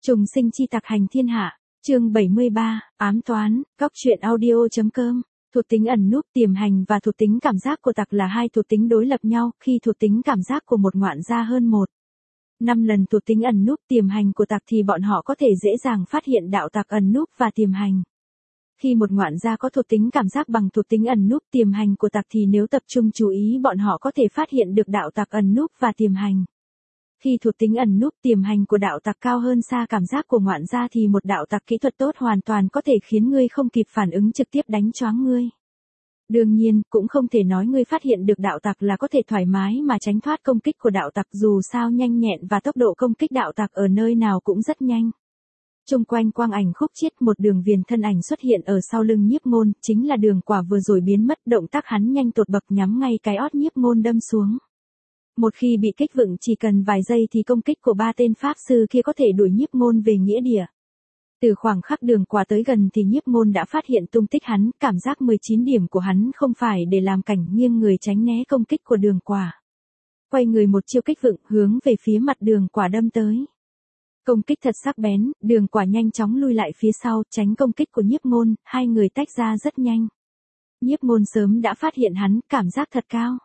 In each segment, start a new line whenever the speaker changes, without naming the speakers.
Trùng sinh chi tặc hành thiên hạ, chương 73, ám toán, góc truyện audio.com. Thuộc tính ẩn núp tiềm hành và thuộc tính cảm giác của tặc là hai thuộc tính đối lập nhau, khi thuộc tính cảm giác của một ngoạn gia hơn 5 lần thuộc tính ẩn núp tiềm hành của tặc thì bọn họ có thể dễ dàng phát hiện đạo tặc ẩn núp và tiềm hành. Khi một ngoạn gia có thuộc tính cảm giác bằng thuộc tính ẩn núp tiềm hành của tặc thì nếu tập trung chú ý bọn họ có thể phát hiện được đạo tặc ẩn núp và tiềm hành. Khi thuộc tính ẩn núp tiềm hành của đạo tặc cao hơn xa cảm giác của ngoạn gia thì một đạo tặc kỹ thuật tốt hoàn toàn có thể khiến ngươi không kịp phản ứng trực tiếp đánh choáng ngươi. Đương nhiên, cũng không thể nói ngươi phát hiện được đạo tặc là có thể thoải mái mà tránh thoát công kích của đạo tặc, dù sao nhanh nhẹn và tốc độ công kích đạo tặc ở nơi nào cũng rất nhanh. Trung quanh quang ảnh khúc chiết, một đường viền thân ảnh xuất hiện ở sau lưng Nhiếp Môn, chính là Đường Quả vừa rồi biến mất, động tác hắn nhanh tột bậc nhắm ngay cái ót Nhiếp Môn đâm xuống. Một khi bị kích vựng chỉ cần vài giây thì công kích của ba tên pháp sư kia có thể đuổi Nhiếp Môn về nghĩa địa. Từ khoảng khắc Đường Quả tới gần thì Nhiếp Môn đã phát hiện tung tích hắn, cảm giác 19 điểm của hắn không phải để làm cảnh nghiêng người tránh né công kích của Đường Quả. Quay người một chiêu kích vựng hướng về phía mặt Đường Quả đâm tới. Công kích thật sắc bén, Đường Quả nhanh chóng lui lại phía sau, tránh công kích của Nhiếp Môn, hai người tách ra rất nhanh. Nhiếp Môn sớm đã phát hiện hắn, cảm giác thật cao.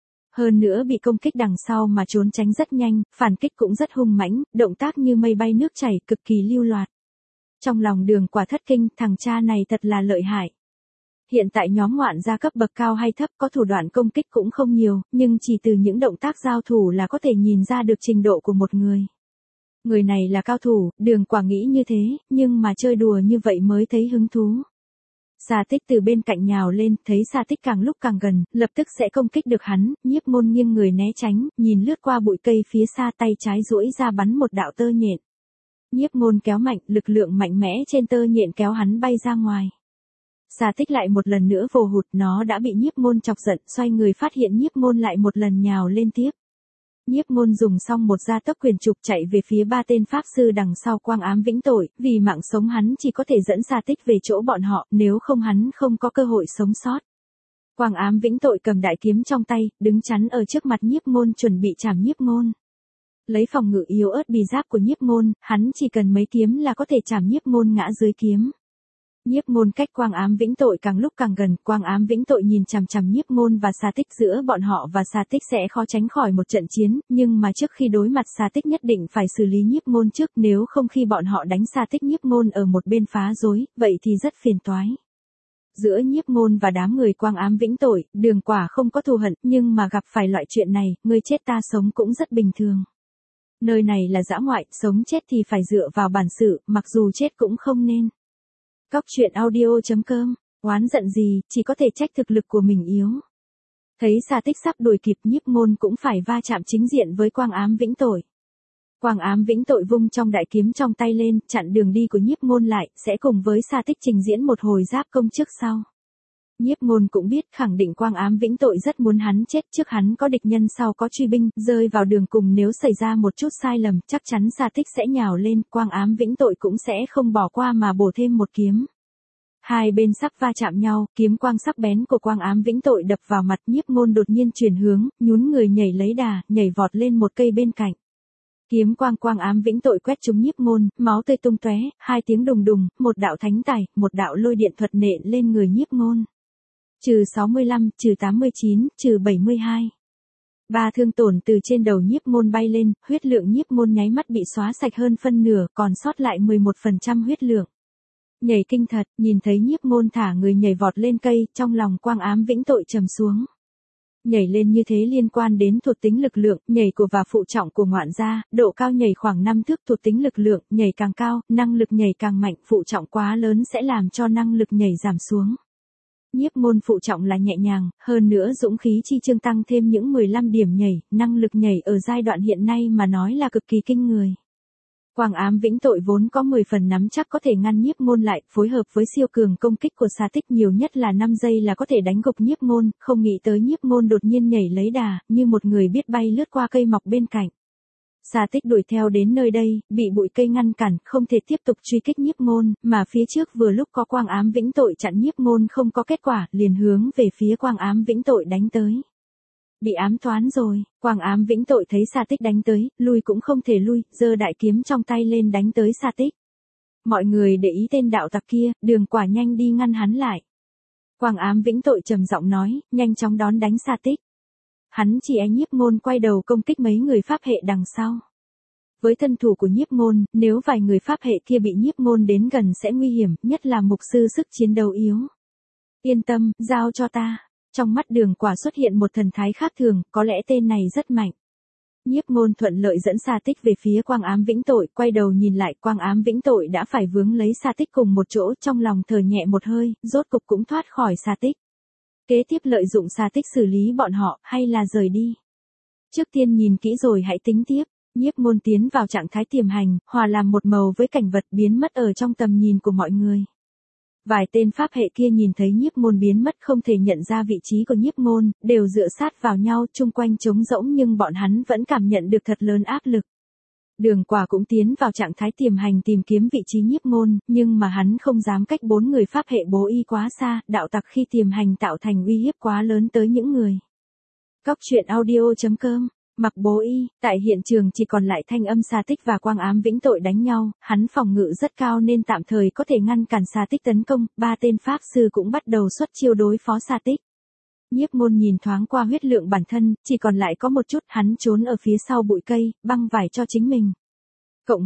Hơn nữa bị công kích đằng sau mà trốn tránh rất nhanh, phản kích cũng rất hung mãnh, động tác như mây bay nước chảy, cực kỳ lưu loát. Trong lòng Đường Quả thất kinh, thằng cha này thật là lợi hại. Hiện tại nhóm ngoạn gia cấp bậc cao hay thấp có thủ đoạn công kích cũng không nhiều, nhưng chỉ từ những động tác giao thủ là có thể nhìn ra được trình độ của một người. Người này là cao thủ, Đường Quả nghĩ như thế, nhưng mà chơi đùa như vậy mới thấy hứng thú. Sa Tích từ bên cạnh nhào lên, thấy Sa Tích càng lúc càng gần, lập tức sẽ công kích được hắn, Nhiếp Môn nghiêng người né tránh, nhìn lướt qua bụi cây phía xa, tay trái duỗi ra bắn một đạo tơ nhện. Nhiếp Môn kéo mạnh, lực lượng mạnh mẽ trên tơ nhện kéo hắn bay ra ngoài. Sa Tích lại một lần nữa vồ hụt, nó đã bị Nhiếp Môn chọc giận, xoay người phát hiện Nhiếp Môn lại một lần nhào lên tiếp. Nhiếp Môn dùng xong một gia tốc quyền trục chạy về phía ba tên pháp sư đằng sau Quang Ám Vĩnh Tội, vì mạng sống hắn chỉ có thể dẫn Sa Tích về chỗ bọn họ, nếu không hắn không có cơ hội sống sót. Quang Ám Vĩnh Tội cầm đại kiếm trong tay, đứng chắn ở trước mặt Nhiếp Môn chuẩn bị chảm Nhiếp Môn. Lấy phòng ngự yếu ớt bì giáp của Nhiếp Môn, hắn chỉ cần mấy kiếm là có thể chảm Nhiếp Môn ngã dưới kiếm. Nhiếp Môn cách Quang Ám Vĩnh Tội càng lúc càng gần, Quang Ám Vĩnh Tội nhìn chằm chằm Nhiếp Môn và Sa Tích, giữa bọn họ và Sa Tích sẽ khó tránh khỏi một trận chiến, nhưng mà trước khi đối mặt Sa Tích nhất định phải xử lý Nhiếp Môn trước, nếu không khi bọn họ đánh Sa Tích Nhiếp Môn ở một bên phá rối, vậy thì rất phiền toái. Giữa Nhiếp Môn và đám người Quang Ám Vĩnh Tội, Đường Quả không có thù hận, nhưng mà gặp phải loại chuyện này, ngươi chết ta sống cũng rất bình thường. Nơi này là dã ngoại, sống chết thì phải dựa vào bản sự, mặc dù chết cũng không nên. Góc truyện audio.com, oán giận gì, chỉ có thể trách thực lực của mình yếu. Thấy Sa Tích sắp đuổi kịp, Nhiếp Môn cũng phải va chạm chính diện với Quang Ám Vĩnh Tội. Quang Ám Vĩnh Tội vung trong đại kiếm trong tay lên, chặn đường đi của Nhiếp Môn lại, sẽ cùng với Sa Tích trình diễn một hồi giáp công trước sau. Nhiếp Môn cũng biết, khẳng định Quang Ám Vĩnh Tội rất muốn hắn chết, trước hắn có địch nhân sau có truy binh, rơi vào đường cùng nếu xảy ra một chút sai lầm, chắc chắn Sa Tích sẽ nhào lên, Quang Ám Vĩnh Tội cũng sẽ không bỏ qua mà bổ thêm một kiếm. Hai bên sắp va chạm nhau, kiếm quang sắc bén của Quang Ám Vĩnh Tội đập vào mặt, Nhiếp Môn đột nhiên chuyển hướng, nhún người nhảy lấy đà, nhảy vọt lên một cây bên cạnh. Kiếm quang Quang Ám Vĩnh Tội quét trúng Nhiếp Môn, máu tươi tung tóe, hai tiếng đùng đùng, một đạo thánh tài, một đạo lôi điện thuật nện lên người Nhiếp Môn. Trừ 65, trừ 89, trừ 72. Ba thương tổn từ trên đầu Nhiếp Môn bay lên, huyết lượng Nhiếp Môn nháy mắt bị xóa sạch hơn phân nửa, còn sót lại 11% huyết lượng. Nhảy kinh thật, nhìn thấy Nhiếp Môn thả người nhảy vọt lên cây, trong lòng Quang Ám Vĩnh Tội trầm xuống. Nhảy lên như thế liên quan đến thuộc tính lực lượng, nhảy của và phụ trọng của ngoạn gia, độ cao nhảy khoảng 5 thước thuộc tính lực lượng, nhảy càng cao, năng lực nhảy càng mạnh, phụ trọng quá lớn sẽ làm cho năng lực nhảy giảm xuống. Nhiếp Môn phụ trọng là nhẹ nhàng, hơn nữa dũng khí chi chương tăng thêm những 15 điểm nhảy, năng lực nhảy ở giai đoạn hiện nay mà nói là cực kỳ kinh người. Quang Ám Vĩnh Tội vốn có 10 phần nắm chắc có thể ngăn Nhiếp Môn lại, phối hợp với siêu cường công kích của Sa Tích nhiều nhất là 5 giây là có thể đánh gục Nhiếp Môn, không nghĩ tới Nhiếp Môn đột nhiên nhảy lấy đà, như một người biết bay lướt qua cây mọc bên cạnh. Sa Tích đuổi theo đến nơi đây, bị bụi cây ngăn cản, không thể tiếp tục truy kích Nhiếp Môn, mà phía trước vừa lúc có Quang Ám Vĩnh Tội chặn Nhiếp Môn không có kết quả, liền hướng về phía Quang Ám Vĩnh Tội đánh tới. Bị ám toán rồi, Quang Ám Vĩnh Tội thấy Sa Tích đánh tới, lui cũng không thể lui, giơ đại kiếm trong tay lên đánh tới Sa Tích. Mọi người để ý tên đạo tặc kia, Đường Quả nhanh đi ngăn hắn lại. Quang Ám Vĩnh Tội trầm giọng nói, nhanh chóng đón đánh Sa Tích. Hắn chỉ Nhiếp Ngôn quay đầu công kích mấy người pháp hệ đằng sau. Với thân thủ của Nhiếp Ngôn, nếu vài người pháp hệ kia bị Nhiếp Ngôn đến gần sẽ nguy hiểm, nhất là mục sư sức chiến đấu yếu. Yên tâm, giao cho ta. Trong mắt Đường Quả xuất hiện một thần thái khác thường, có lẽ tên này rất mạnh. Nhiếp Ngôn thuận lợi dẫn Sa Tích về phía Quang Ám Vĩnh Tội, quay đầu nhìn lại, Quang Ám Vĩnh Tội đã phải vướng lấy Sa Tích cùng một chỗ, trong lòng thở nhẹ một hơi, rốt cục cũng thoát khỏi Sa Tích. Kế tiếp lợi dụng Sa Tích xử lý bọn họ, hay là rời đi? Trước tiên nhìn kỹ rồi hãy tính tiếp. Nhiếp Ngôn tiến vào trạng thái tiềm hành, hòa làm một màu với cảnh vật biến mất ở trong tầm nhìn của mọi người. Vài tên pháp hệ kia nhìn thấy Nhiếp Ngôn biến mất không thể nhận ra vị trí của Nhiếp Ngôn, đều dựa sát vào nhau chung quanh trống rỗng nhưng bọn hắn vẫn cảm nhận được thật lớn áp lực. Đường Quả cũng tiến vào trạng thái tiềm hành tìm kiếm vị trí Nhiếp Ngôn, nhưng mà hắn không dám cách 4 người pháp hệ bố y quá xa, đạo tặc khi tiềm hành tạo thành uy hiếp quá lớn tới những người. Cóc truyện audio.com. Mặc bố y, tại hiện trường chỉ còn lại Thanh Âm, Sa Tích và Quang Ám Vĩnh Tội đánh nhau, hắn phòng ngự rất cao nên tạm thời có thể ngăn cản Sa Tích tấn công, 3 tên pháp sư cũng bắt đầu xuất chiêu đối phó Sa Tích. Nhiếp Ngôn nhìn thoáng qua huyết lượng bản thân, chỉ còn lại có một chút, hắn trốn ở phía sau bụi cây, băng vải cho chính mình. Cộng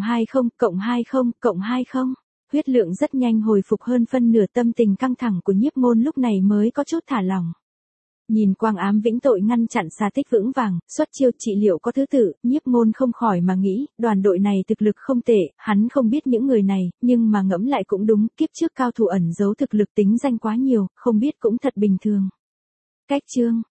20, huyết lượng rất nhanh hồi phục hơn phân nửa, tâm tình căng thẳng của Nhiếp Ngôn lúc này mới có chút thả lỏng. Nhìn Quang Ám Vĩnh Tội ngăn chặn Sa Tích vững vàng, xuất chiêu trị liệu có thứ tự, Nhiếp Ngôn không khỏi mà nghĩ, đoàn đội này thực lực không tệ, hắn không biết những người này, nhưng mà ngẫm lại cũng đúng, kiếp trước cao thủ ẩn giấu thực lực tính danh quá nhiều, không biết cũng thật bình thường. Cách chương